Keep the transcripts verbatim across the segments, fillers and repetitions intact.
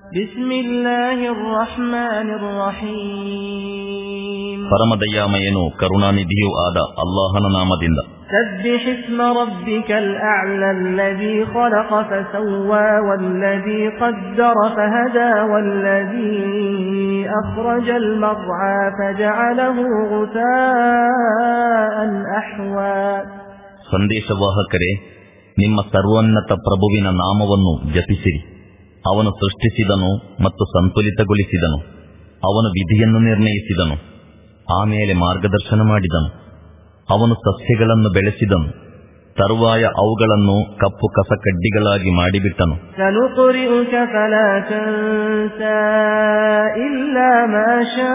ಬಿಸ್ಮಿಲ್ಲಾಹಿರ್ ರಹ್ಮಾನಿರ್ ರಹೀಮ್. ಪರಮದಯಾಮಯನು ಕರುಣಾನಿಧಿಯೂ ಆದ ಅಲ್ಲಾಹನ ನಾಮದಿಂದ. ಸಬ್ಬಿಹ್ ಇಸ್ಮ ರಬ್ಬಿಕಲ್ ಅಅಲಾ ಅಲ್ಲಜೀ ಖಲಕ ಫಸವ್ವಾ ವಲ್ಲಜೀ ಖದ್ದರ ಫಹದಾ ವಲ್ಲಜೀ ಅಖ್ರಜಲ್ ಮರ್ಆ ಫಜಅಲಹು ಗುಸಾಅನ್ ಅಹ್ವಾ. ಸಂದೇಶವಾಹಕರೇ, ನಿಮ್ಮ ಸರ್ವೋನ್ನತ ಪ್ರಭುವಿನ ನಾಮವನ್ನು ಜಪಿಸಿರಿ. ಅವನು ಸೃಷ್ಟಿಸಿದನು ಮತ್ತು ಸಂತುಲಿತಗೊಳಿಸಿದನು. ಅವನು ವಿಧಿಯನ್ನು ನಿರ್ಣಯಿಸಿದನು, ಆಮೇಲೆ ಮಾರ್ಗದರ್ಶನ ಮಾಡಿದನು. ಅವನು ಸಸ್ಯಗಳನ್ನು ಬೆಳೆಸಿದನು, ತರುವಾಯ ಅವುಗಳನ್ನು ಕಪ್ಪು ಕಸಕಡ್ಡಿಗಳಾಗಿ ಮಾಡಿಬಿಟ್ಟನು. ಸನುಕ್ರಿಉಕ ಫಲಾ ತನ್ಸಾ ಇಲ್ಲಾ ಮಾ ಶಾ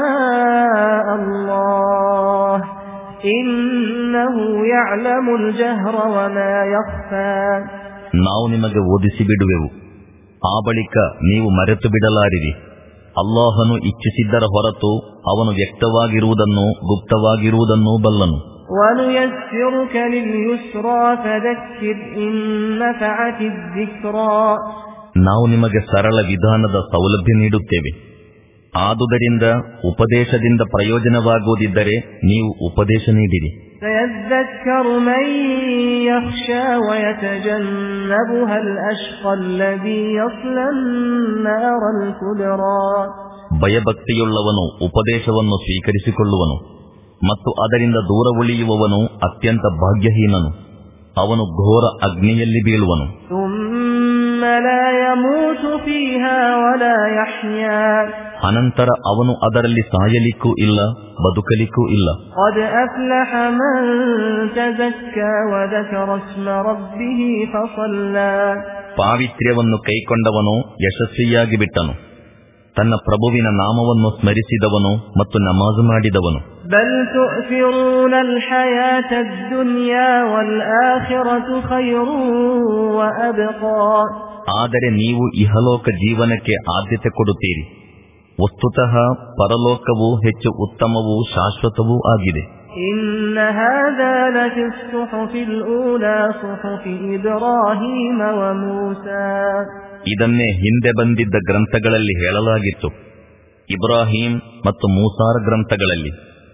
ಅಲ್ಲಾಹ್ ಇನ್ನಹು ಯಅಲಮುಲ್ ಜಹ್ರ ವಮಾ ಯಖ್ಫಾ. ನಾವು ನಿಮಗೆ ಓದಿಸಿ ಬಿಡುವೆವು, ಆ ಬಳಿಕ ನೀವು ಮರೆತು ಬಿಡಲಾರಿರಿ. ಅಲ್ಲಾಹನು ಇಚ್ಛಿಸಿದ್ದರ ಹೊರತು ಅವನು ವ್ಯಕ್ತವಾಗಿರುವುದನ್ನು ಗುಪ್ತವಾಗಿರುವುದನ್ನೂ ಬಲ್ಲನು. ವನುಯಸ್ಸಿರುಕ ಲಿಲ್ಯುಸ್ರಾ ಫದಕ್ಕಿರ್ ಇನ್ ನಫಅತಿದ್ ಜಿಕ್ರಾ. ನಾವು ನಿಮಗೆ ಸರಳ ವಿಧಾನದ ಸೌಲಭ್ಯ ನೀಡುತ್ತೇವೆ. ಆದುದರಿಂದ ಉಪದೇಶದಿಂದ ಪ್ರಯೋಜನವಾಗುವುದಿದ್ದರೆ ನೀವು ಉಪದೇಶ ನೀಡಿರಿ. ಸಯذكರು ಮನ್ ಯಖ್ಶಾ ವಯತಜನ್ನಬುಹಾ ಅಲ್-ಅಶ್ಕಾ ಅಲ್ಲದೀ ಯಸ್ಲಾ ಅನ್-ನಾರಲ್ ಕುಬ್ರಾ. ಭಯಭಕ್ತಿಯುಳ್ಳವನು ಉಪದೇಶವನ್ನು ಸ್ವೀಕರಿಸಿಕೊಳ್ಳುವನು ಮತ್ತು ಅದರಿಂದ ದೂರ ಉಳಿಯುವವನು ಅತ್ಯಂತ ಭಾಗ್ಯಹೀನನು. ಅವನು ಘೋರ ಅಗ್ನಿಯಲ್ಲಿ ಬೀಳುವನು. ಲಾ ಯಮೂತು ಫೀಹಾ ವಲಾ ಯಹ್ಯಾ. ಅನಂತರ ಅವನು ಅದರಲ್ಲಿ ಸಾಯಲಿಕ್ಕೂ ಇಲ್ಲ, ಬದುಕಲಿಕ್ಕೂ ಇಲ್ಲ. ಖದ್ ಅಫ್ಲಹ ಮನ್ ತಜಕ್ಕಾ ವದಕರ ಇಸ್ಮ ರಬ್ಬಿಹಿ ಫಸಲ್ಲಾ. ಪಾವಿತ್ರ್ಯವನ್ನು ಕೈಕೊಂಡವನು ಯಶಸ್ವಿಯಾಗಿ ಬಿಟ್ಟನು. ತನ್ನ ಪ್ರಭುವಿನ ನಾಮವನ್ನು ಸ್ಮರಿಸಿದವನು ಮತ್ತು ನಮಾಜು ಮಾಡಿದವನು. ಬಲ್ ತು'ಸಿರೂನಲ್ ಹಯಾತದ್ ದುನ್ಯಾ ವಲ್ ಆಖಿರತು ಖೈರುನ್ ವ ಅಬ್ಕಾ. ಆದರೆ ನೀವು ಇಹಲೋಕ ಜೀವನಕ್ಕೆ ಆದ್ಯತೆ ಕೊಡುತ್ತೀರಿ. ವಸ್ತುತಃ ಪರಲೋಕವು ಹೆಚ್ಚು ಉತ್ತಮವೂ ಶಾಶ್ವತವೂ ಆಗಿದೆ. ಇನ್ನ ಹಾದಾ ಲಫಿಸ್ ಸುಹುಫಿಲ್ ಊಲಾ ಸುಹುಫಿ ಇಬ್ರಾಹೀಮ ವ ಮೂಸಾ. ಇದನ್ನೇ ಹಿಂದೆ ಬಂದಿದ್ದ ಗ್ರಂಥಗಳಲ್ಲಿ ಹೇಳಲಾಗಿತ್ತು, ಇಬ್ರಾಹಿಂ ಮತ್ತು ಮೂಸಾರ ಗ್ರಂಥಗಳಲ್ಲಿ.